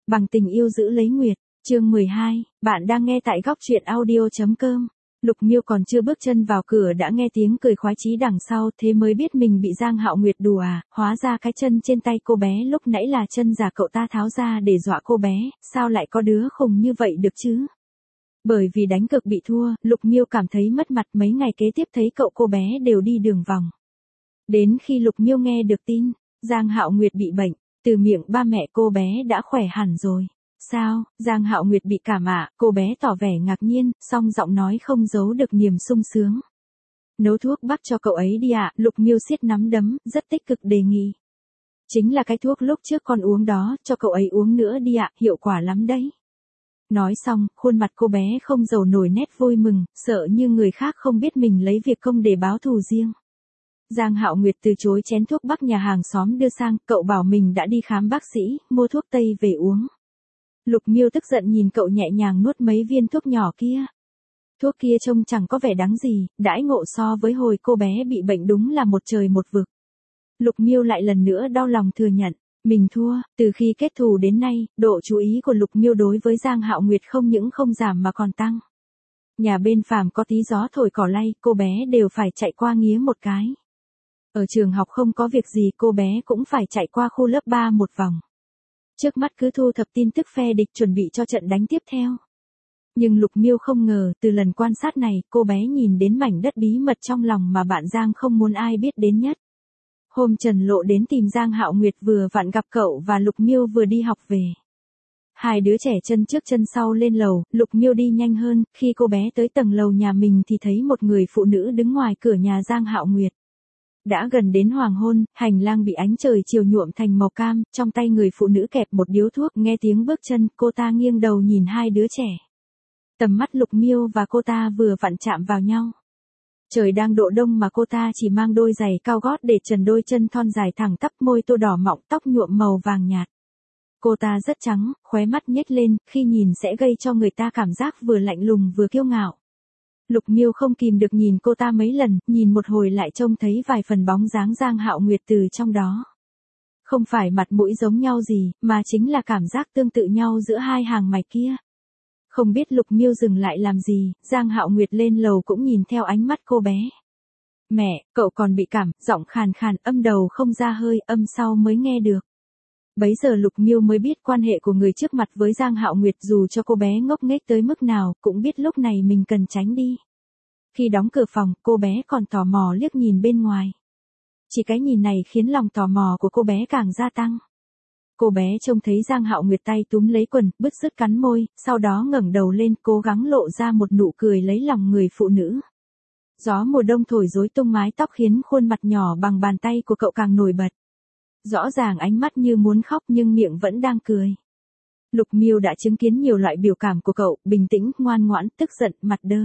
Bằng tình yêu giữ lấy nguyệt, chương 12, bạn đang nghe tại góc truyện audio.com. Lục Miêu còn chưa bước chân vào cửa đã nghe tiếng cười khoái chí đằng sau, thế mới biết mình bị Giang Hạo Nguyệt đùa à, hóa ra cái chân trên tay cô bé lúc nãy là chân giả cậu ta tháo ra để dọa cô bé, sao lại có đứa khùng như vậy được chứ? Bởi vì đánh cực bị thua, Lục Miêu cảm thấy mất mặt, mấy ngày kế tiếp thấy cậu cô bé đều đi đường vòng. Đến khi Lục Miêu nghe được tin, Giang Hạo Nguyệt bị bệnh, từ miệng ba mẹ cô bé đã khỏe hẳn rồi. Sao, Giang Hạo Nguyệt bị cảm ạ, cô bé tỏ vẻ ngạc nhiên, song giọng nói không giấu được niềm sung sướng. Nấu thuốc bắc cho cậu ấy đi ạ, Lục Miêu siết nắm đấm, rất tích cực đề nghị. Chính là cái thuốc lúc trước con uống đó, cho cậu ấy uống nữa đi ạ, hiệu quả lắm đấy. Nói xong, khuôn mặt cô bé không giấu nổi nét vui mừng, sợ như người khác không biết mình lấy việc công để báo thù riêng. Giang Hạo Nguyệt từ chối chén thuốc bắc nhà hàng xóm đưa sang, cậu bảo mình đã đi khám bác sĩ, mua thuốc tây về uống. Lục Miêu tức giận nhìn cậu nhẹ nhàng nuốt mấy viên thuốc nhỏ kia. Thuốc kia trông chẳng có vẻ đáng gì, đãi ngộ so với hồi cô bé bị bệnh đúng là một trời một vực. Lục Miêu lại lần nữa đau lòng thừa nhận, mình thua, từ khi kết thù đến nay, độ chú ý của Lục Miêu đối với Giang Hạo Nguyệt không những không giảm mà còn tăng. Nhà bên phàm có tí gió thổi cỏ lay, cô bé đều phải chạy qua nghía một cái. Ở trường học không có việc gì cô bé cũng phải chạy qua khu lớp 3 một vòng. Trước mắt cứ thu thập tin tức phe địch chuẩn bị cho trận đánh tiếp theo. Nhưng Lục Miêu không ngờ, từ lần quan sát này, cô bé nhìn đến mảnh đất bí mật trong lòng mà bạn Giang không muốn ai biết đến nhất. Hôm Trần Lộ đến tìm Giang Hạo Nguyệt vừa vặn gặp cậu và Lục Miêu vừa đi học về. Hai đứa trẻ chân trước chân sau lên lầu, Lục Miêu đi nhanh hơn, khi cô bé tới tầng lầu nhà mình thì thấy một người phụ nữ đứng ngoài cửa nhà Giang Hạo Nguyệt. Đã gần đến hoàng hôn, hành lang bị ánh trời chiều nhuộm thành màu cam, trong tay người phụ nữ kẹp một điếu thuốc, nghe tiếng bước chân, cô ta nghiêng đầu nhìn hai đứa trẻ. Tầm mắt Lục Miêu và cô ta vừa vặn chạm vào nhau. Trời đang độ đông mà cô ta chỉ mang đôi giày cao gót để trần đôi chân thon dài thẳng tắp, môi tô đỏ mọng, tóc nhuộm màu vàng nhạt. Cô ta rất trắng, khóe mắt nhếch lên, khi nhìn sẽ gây cho người ta cảm giác vừa lạnh lùng vừa kiêu ngạo. Lục Miêu không kìm được nhìn cô ta mấy lần, nhìn một hồi lại trông thấy vài phần bóng dáng Giang Hạo Nguyệt từ trong đó. Không phải mặt mũi giống nhau gì, mà chính là cảm giác tương tự nhau giữa hai hàng mày kia. Không biết Lục Miêu dừng lại làm gì, Giang Hạo Nguyệt lên lầu cũng nhìn theo ánh mắt cô bé. Mẹ, cậu còn bị cảm, giọng khàn khàn, âm đầu không ra hơi, âm sau mới nghe được. Bấy giờ Lục Miêu mới biết quan hệ của người trước mặt với Giang Hạo Nguyệt, dù cho cô bé ngốc nghếch tới mức nào, cũng biết lúc này mình cần tránh đi. Khi đóng cửa phòng, cô bé còn tò mò liếc nhìn bên ngoài. Chỉ cái nhìn này khiến lòng tò mò của cô bé càng gia tăng. Cô bé trông thấy Giang Hạo Nguyệt tay túm lấy quần, bứt rứt cắn môi, sau đó ngẩng đầu lên, cố gắng lộ ra một nụ cười lấy lòng người phụ nữ. Gió mùa đông thổi rối tung mái tóc khiến khuôn mặt nhỏ bằng bàn tay của cậu càng nổi bật. Rõ ràng ánh mắt như muốn khóc nhưng miệng vẫn đang cười. Lục Miêu đã chứng kiến nhiều loại biểu cảm của cậu, bình tĩnh, ngoan ngoãn, tức giận, mặt đơ.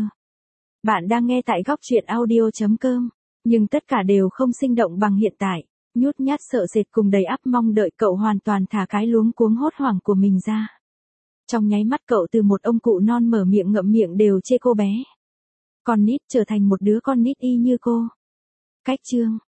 Bạn đang nghe tại góc truyện audio.com, nhưng tất cả đều không sinh động bằng hiện tại. Nhút nhát sợ sệt cùng đầy ắp mong đợi, cậu hoàn toàn thả cái luống cuống hốt hoảng của mình ra. Trong nháy mắt cậu từ một ông cụ non mở miệng ngậm miệng đều chê cô bé. Con nít trở thành một đứa con nít y như cô. Cách chương